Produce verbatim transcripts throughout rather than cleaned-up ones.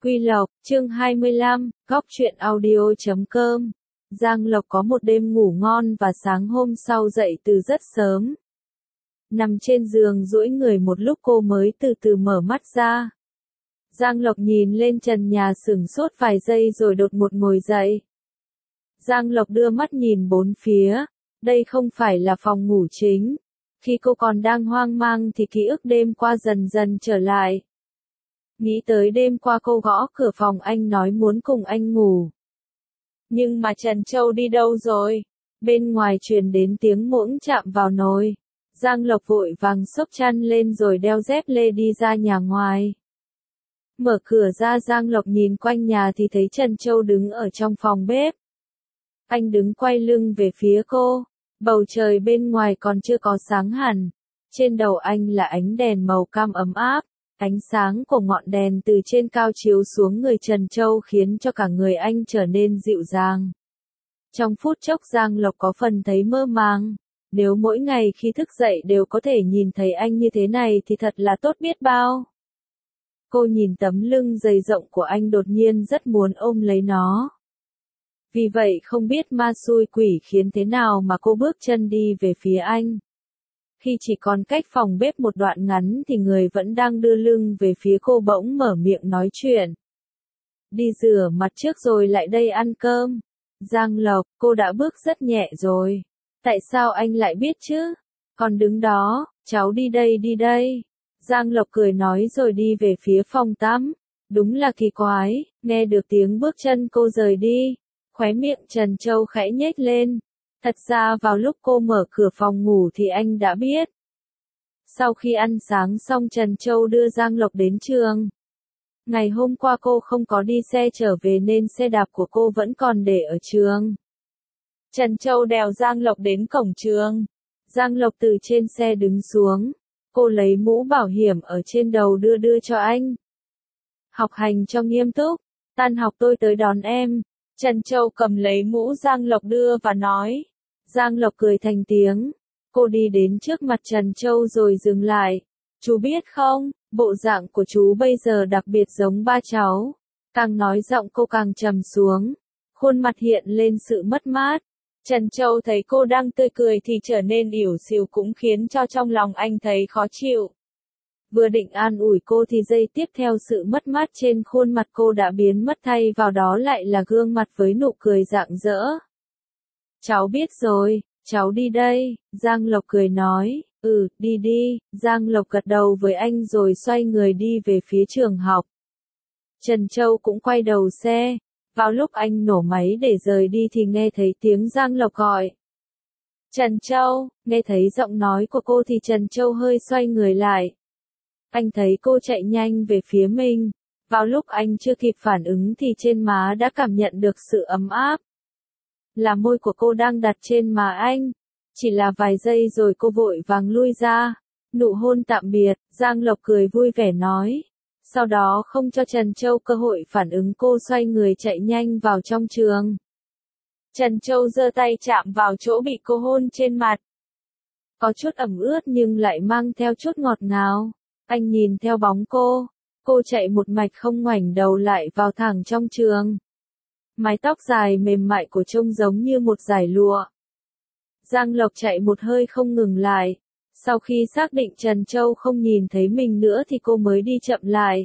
Quy Lộc, chương hai mươi lăm, góc truyện audio chấm com. Giang Lộc có một đêm ngủ ngon và sáng hôm sau dậy từ rất sớm. Nằm trên giường duỗi người một lúc cô mới từ từ mở mắt ra. Giang Lộc nhìn lên trần nhà sửng sốt vài giây rồi đột ngột ngồi dậy. Giang Lộc đưa mắt nhìn bốn phía, đây không phải là phòng ngủ chính. Khi cô còn đang hoang mang thì ký ức đêm qua dần dần trở lại. Nghĩ tới đêm qua cô gõ cửa phòng anh nói muốn cùng anh ngủ. Nhưng mà Trần Châu đi đâu rồi? Bên ngoài truyền đến tiếng muỗng chạm vào nồi. Giang Lộc vội vàng xốc chăn lên rồi đeo dép lê đi ra nhà ngoài. Mở cửa ra Giang Lộc nhìn quanh nhà thì thấy Trần Châu đứng ở trong phòng bếp. Anh đứng quay lưng về phía cô. Bầu trời bên ngoài còn chưa có sáng hẳn. Trên đầu anh là ánh đèn màu cam ấm áp. Ánh sáng của ngọn đèn từ trên cao chiếu xuống người Trần Châu khiến cho cả người anh trở nên dịu dàng. Trong phút chốc Giang Lộc có phần thấy mơ màng. Nếu mỗi ngày khi thức dậy đều có thể nhìn thấy anh như thế này thì thật là tốt biết bao. Cô nhìn tấm lưng dày rộng của anh đột nhiên rất muốn ôm lấy nó. Vì vậy không biết ma xui quỷ khiến thế nào mà cô bước chân đi về phía anh. Khi chỉ còn cách phòng bếp một đoạn ngắn thì người vẫn đang đưa lưng về phía cô bỗng mở miệng nói chuyện. Đi rửa mặt trước rồi lại đây ăn cơm. Giang Lộc, cô đã bước rất nhẹ rồi. Tại sao anh lại biết chứ? Còn đứng đó, cháu đi đây đi đây. Giang Lộc cười nói rồi đi về phía phòng tắm. Đúng là kỳ quái, nghe được tiếng bước chân cô rời đi. Khóe miệng Trần Châu khẽ nhếch lên. Thật ra vào lúc cô mở cửa phòng ngủ thì anh đã biết. Sau khi ăn sáng xong Trần Châu đưa Giang Lộc đến trường. Ngày hôm qua cô không có đi xe trở về nên xe đạp của cô vẫn còn để ở trường. Trần Châu đèo Giang Lộc đến cổng trường. Giang Lộc từ trên xe đứng xuống. Cô lấy mũ bảo hiểm ở trên đầu đưa đưa cho anh. Học hành cho nghiêm túc. Tan học tôi tới đón em. Trần Châu cầm lấy mũ Giang Lộc đưa và nói. Giang Lộc cười thành tiếng. Cô đi đến trước mặt Trần Châu rồi dừng lại. Chú biết không, bộ dạng của chú bây giờ đặc biệt giống ba cháu. Càng nói giọng cô càng trầm xuống. Khuôn mặt hiện lên sự mất mát. Trần Châu thấy cô đang tươi cười thì trở nên ỉu xìu cũng khiến cho trong lòng anh thấy khó chịu. Vừa định an ủi cô thì giây tiếp theo sự mất mát trên khuôn mặt cô đã biến mất thay vào đó lại là gương mặt với nụ cười rạng rỡ. Cháu biết rồi, cháu đi đây, Giang Lộc cười nói, ừ, đi đi, Giang Lộc gật đầu với anh rồi xoay người đi về phía trường học. Trần Châu cũng quay đầu xe, vào lúc anh nổ máy để rời đi thì nghe thấy tiếng Giang Lộc gọi. Trần Châu, nghe thấy giọng nói của cô thì Trần Châu hơi xoay người lại. Anh thấy cô chạy nhanh về phía mình, vào lúc anh chưa kịp phản ứng thì trên má đã cảm nhận được sự ấm áp. Là môi của cô đang đặt trên má anh. Chỉ là vài giây rồi cô vội vàng lui ra. Nụ hôn tạm biệt, Giang Lộc cười vui vẻ nói. Sau đó không cho Trần Châu cơ hội phản ứng cô xoay người chạy nhanh vào trong trường. Trần Châu giơ tay chạm vào chỗ bị cô hôn trên mặt. Có chút ẩm ướt nhưng lại mang theo chút ngọt ngào. Anh nhìn theo bóng cô. Cô chạy một mạch không ngoảnh đầu lại vào thẳng trong trường. Mái tóc dài mềm mại của trông giống như một dải lụa. Giang Lộc chạy một hơi không ngừng lại. Sau khi xác định Trần Châu không nhìn thấy mình nữa thì cô mới đi chậm lại.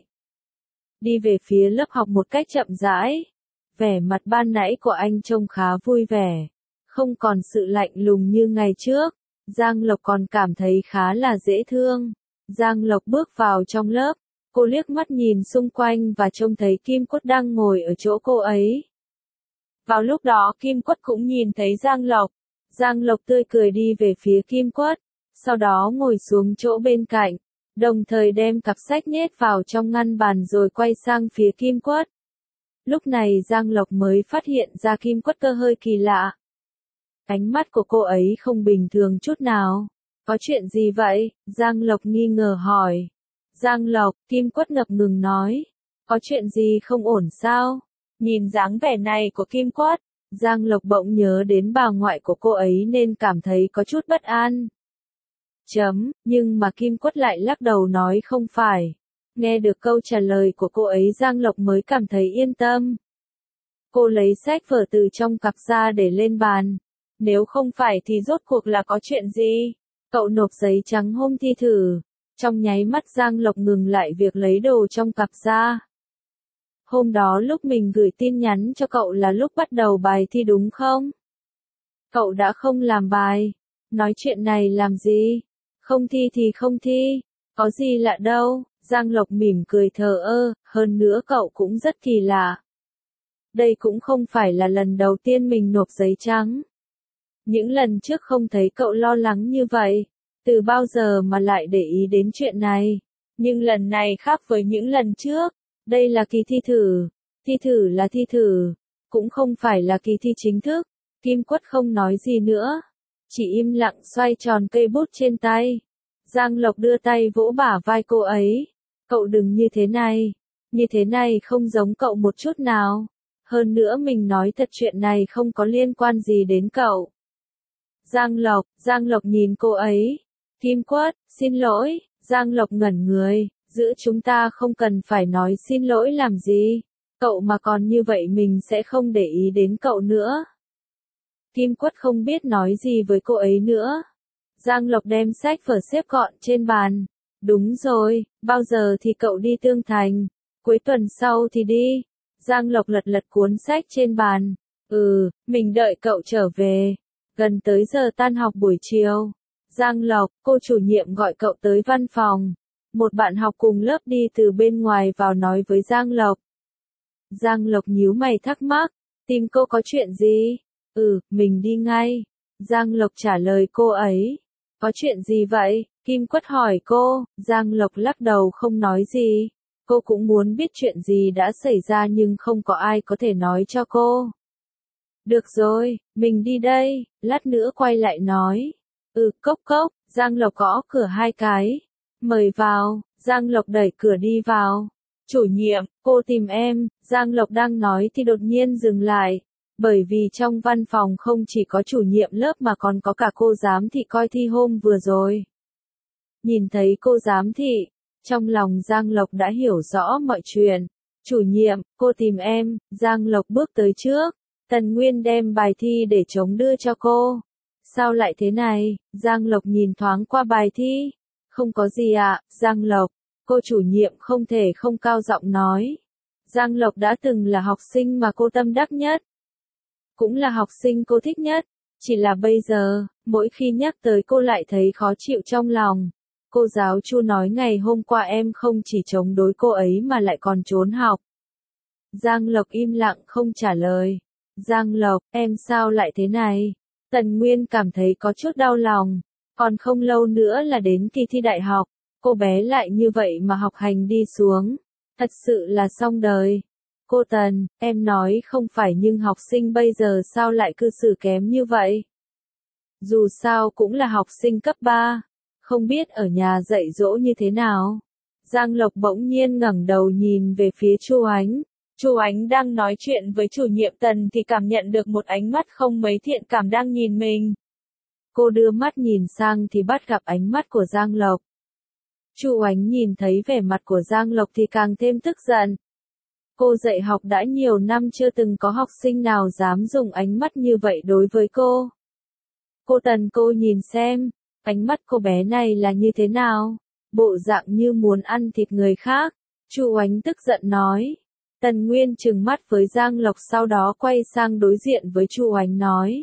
Đi về phía lớp học một cách chậm rãi. Vẻ mặt ban nãy của anh trông khá vui vẻ. Không còn sự lạnh lùng như ngày trước. Giang Lộc còn cảm thấy khá là dễ thương. Giang Lộc bước vào trong lớp. Cô liếc mắt nhìn xung quanh và trông thấy Kim Quất đang ngồi ở chỗ cô ấy. Vào lúc đó Kim Quất cũng nhìn thấy Giang Lộc. Giang Lộc tươi cười đi về phía Kim Quất. Sau đó ngồi xuống chỗ bên cạnh. Đồng thời đem cặp sách nhét vào trong ngăn bàn rồi quay sang phía Kim Quất. Lúc này Giang Lộc mới phát hiện ra Kim Quất cơ hơi kỳ lạ. Ánh mắt của cô ấy không bình thường chút nào. Có chuyện gì vậy? Giang Lộc nghi ngờ hỏi. Giang Lộc, Kim Quất ngập ngừng nói. Có chuyện gì không ổn sao? Nhìn dáng vẻ này của Kim Quất, Giang Lộc bỗng nhớ đến bà ngoại của cô ấy nên cảm thấy có chút bất an. Chấm, nhưng mà Kim Quất lại lắc đầu nói không phải. Nghe được câu trả lời của cô ấy Giang Lộc mới cảm thấy yên tâm. Cô lấy sách vở từ trong cặp ra để lên bàn. Nếu không phải thì rốt cuộc là có chuyện gì? Cậu nộp giấy trắng hôm thi thử. Trong nháy mắt Giang Lộc ngừng lại việc lấy đồ trong cặp ra. Hôm đó lúc mình gửi tin nhắn cho cậu là lúc bắt đầu bài thi đúng không? Cậu đã không làm bài. Nói chuyện này làm gì? Không thi thì không thi. Có gì lạ đâu. Giang Lộc mỉm cười thờ ơ, hơn nữa cậu cũng rất kỳ lạ. Đây cũng không phải là lần đầu tiên mình nộp giấy trắng. Những lần trước không thấy cậu lo lắng như vậy. Từ bao giờ mà lại để ý đến chuyện này? Nhưng lần này khác với những lần trước. Đây là kỳ thi thử. Thi thử là thi thử. Cũng không phải là kỳ thi chính thức. Kim Quất không nói gì nữa. Chỉ im lặng xoay tròn cây bút trên tay. Giang Lộc đưa tay vỗ bả vai cô ấy. Cậu đừng như thế này. Như thế này không giống cậu một chút nào. Hơn nữa mình nói thật chuyện này không có liên quan gì đến cậu. Giang Lộc, Giang Lộc nhìn cô ấy. Kim Quất, xin lỗi. Giang Lộc ngẩn người. Giữa chúng ta không cần phải nói xin lỗi làm gì. Cậu mà còn như vậy mình sẽ không để ý đến cậu nữa. Kim Quất không biết nói gì với cô ấy nữa. Giang Lộc đem sách vở xếp gọn trên bàn. Đúng rồi, bao giờ thì cậu đi Tương Thành? Cuối tuần sau thì đi. Giang Lộc lật lật cuốn sách trên bàn. Ừ, mình đợi cậu trở về. Gần tới giờ tan học buổi chiều. Giang Lộc, cô chủ nhiệm gọi cậu tới văn phòng. Một bạn học cùng lớp đi từ bên ngoài vào nói với Giang Lộc. Giang Lộc nhíu mày thắc mắc. Tìm cô có chuyện gì? Ừ, mình đi ngay. Giang Lộc trả lời cô ấy. Có chuyện gì vậy? Kim Quất hỏi cô. Giang Lộc lắc đầu không nói gì. Cô cũng muốn biết chuyện gì đã xảy ra nhưng không có ai có thể nói cho cô. Được rồi, mình đi đây, lát nữa quay lại nói. Ừ, cốc cốc, Giang Lộc gõ cửa hai cái. Mời vào, Giang Lộc đẩy cửa đi vào. Chủ nhiệm, cô tìm em, Giang Lộc đang nói thì đột nhiên dừng lại. Bởi vì trong văn phòng không chỉ có chủ nhiệm lớp mà còn có cả cô giám thị coi thi hôm vừa rồi. Nhìn thấy cô giám thị, trong lòng Giang Lộc đã hiểu rõ mọi chuyện. Chủ nhiệm, cô tìm em, Giang Lộc bước tới trước. Tần Nguyên đem bài thi để chống đưa cho cô. Sao lại thế này? Giang Lộc nhìn thoáng qua bài thi. Không có gì ạ, Giang Lộc. Cô chủ nhiệm không thể không cao giọng nói. Giang Lộc đã từng là học sinh mà cô tâm đắc nhất. Cũng là học sinh cô thích nhất. Chỉ là bây giờ, mỗi khi nhắc tới cô lại thấy khó chịu trong lòng. Cô giáo Chu nói ngày hôm qua em không chỉ chống đối cô ấy mà lại còn trốn học. Giang Lộc im lặng không trả lời. Giang Lộc, em sao lại thế này? Tần Nguyên cảm thấy có chút đau lòng. Còn không lâu nữa là đến kỳ thi đại học. Cô bé lại như vậy mà học hành đi xuống. Thật sự là xong đời. Cô Tần, em nói không phải nhưng học sinh bây giờ sao lại cư xử kém như vậy? Dù sao cũng là học sinh cấp ba. Không biết ở nhà dạy dỗ như thế nào. Giang Lộc bỗng nhiên ngẩng đầu nhìn về phía Chu Ánh. Chu Ánh đang nói chuyện với chủ nhiệm Tần thì cảm nhận được một ánh mắt không mấy thiện cảm đang nhìn mình. Cô đưa mắt nhìn sang thì bắt gặp ánh mắt của Giang Lộc. Chu Ánh nhìn thấy vẻ mặt của Giang Lộc thì càng thêm tức giận. Cô dạy học đã nhiều năm chưa từng có học sinh nào dám dùng ánh mắt như vậy đối với cô. Cô Tần, cô nhìn xem, ánh mắt cô bé này là như thế nào? Bộ dạng như muốn ăn thịt người khác. Chu Ánh tức giận nói. Tần Nguyên trừng mắt với Giang Lộc sau đó quay sang đối diện với Chu Ánh nói.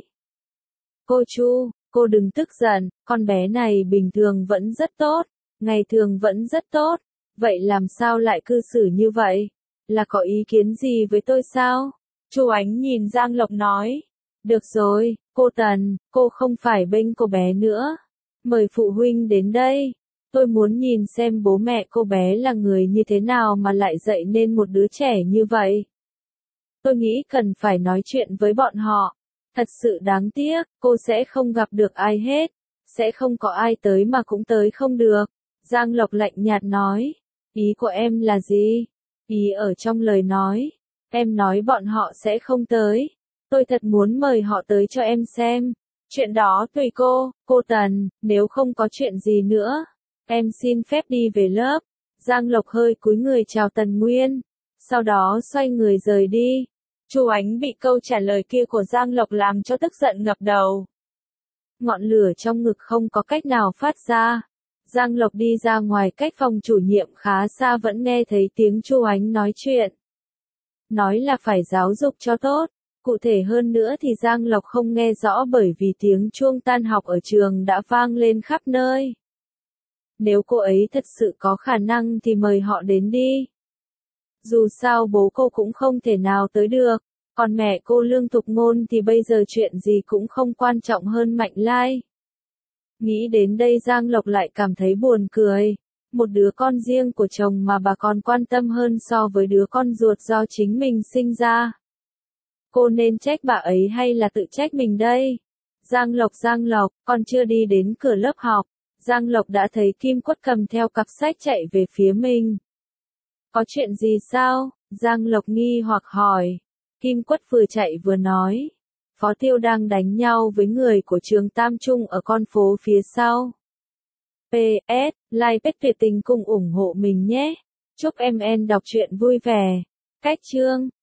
Cô Chu, cô đừng tức giận, con bé này bình thường vẫn rất tốt, ngày thường vẫn rất tốt, vậy làm sao lại cư xử như vậy? Là có ý kiến gì với tôi sao? Chu Ánh nhìn Giang Lộc nói. Được rồi, cô Tần, cô không phải bênh cô bé nữa. Mời phụ huynh đến đây. Tôi muốn nhìn xem bố mẹ cô bé là người như thế nào mà lại dạy nên một đứa trẻ như vậy. Tôi nghĩ cần phải nói chuyện với bọn họ. Thật sự đáng tiếc, cô sẽ không gặp được ai hết. Sẽ không có ai tới mà cũng tới không được. Giang Lộc lạnh nhạt nói. Ý của em là gì? Ý ở trong lời nói. Em nói bọn họ sẽ không tới. Tôi thật muốn mời họ tới cho em xem. Chuyện đó tùy cô, cô Tần, nếu không có chuyện gì nữa. Em xin phép đi về lớp. Giang Lộc hơi cúi người chào Tần Nguyên, sau đó xoay người rời đi. Chu Ánh bị câu trả lời kia của Giang Lộc làm cho tức giận ngập đầu. Ngọn lửa trong ngực không có cách nào phát ra. Giang Lộc đi ra ngoài cách phòng chủ nhiệm khá xa vẫn nghe thấy tiếng Chu Ánh nói chuyện. Nói là phải giáo dục cho tốt. Cụ thể hơn nữa thì Giang Lộc không nghe rõ bởi vì tiếng chuông tan học ở trường đã vang lên khắp nơi. Nếu cô ấy thật sự có khả năng thì mời họ đến đi. Dù sao bố cô cũng không thể nào tới được, còn mẹ cô Lương Thục Ngôn thì bây giờ chuyện gì cũng không quan trọng hơn Mạnh Lai. Nghĩ đến đây Giang Lộc lại cảm thấy buồn cười. Một đứa con riêng của chồng mà bà còn quan tâm hơn so với đứa con ruột do chính mình sinh ra. Cô nên trách bà ấy hay là tự trách mình đây? Giang Lộc Giang Lộc, còn chưa đi đến cửa lớp học. Giang Lộc đã thấy Kim Quất cầm theo cặp sách chạy về phía mình. Có chuyện gì sao? Giang Lộc nghi hoặc hỏi. Kim Quất vừa chạy vừa nói. Phó Tiêu đang đánh nhau với người của trường Tam Trung ở con phố phía sau. pê ét, like page tuyệt tình cùng ủng hộ mình nhé. Chúc em en đọc truyện vui vẻ. Cách chương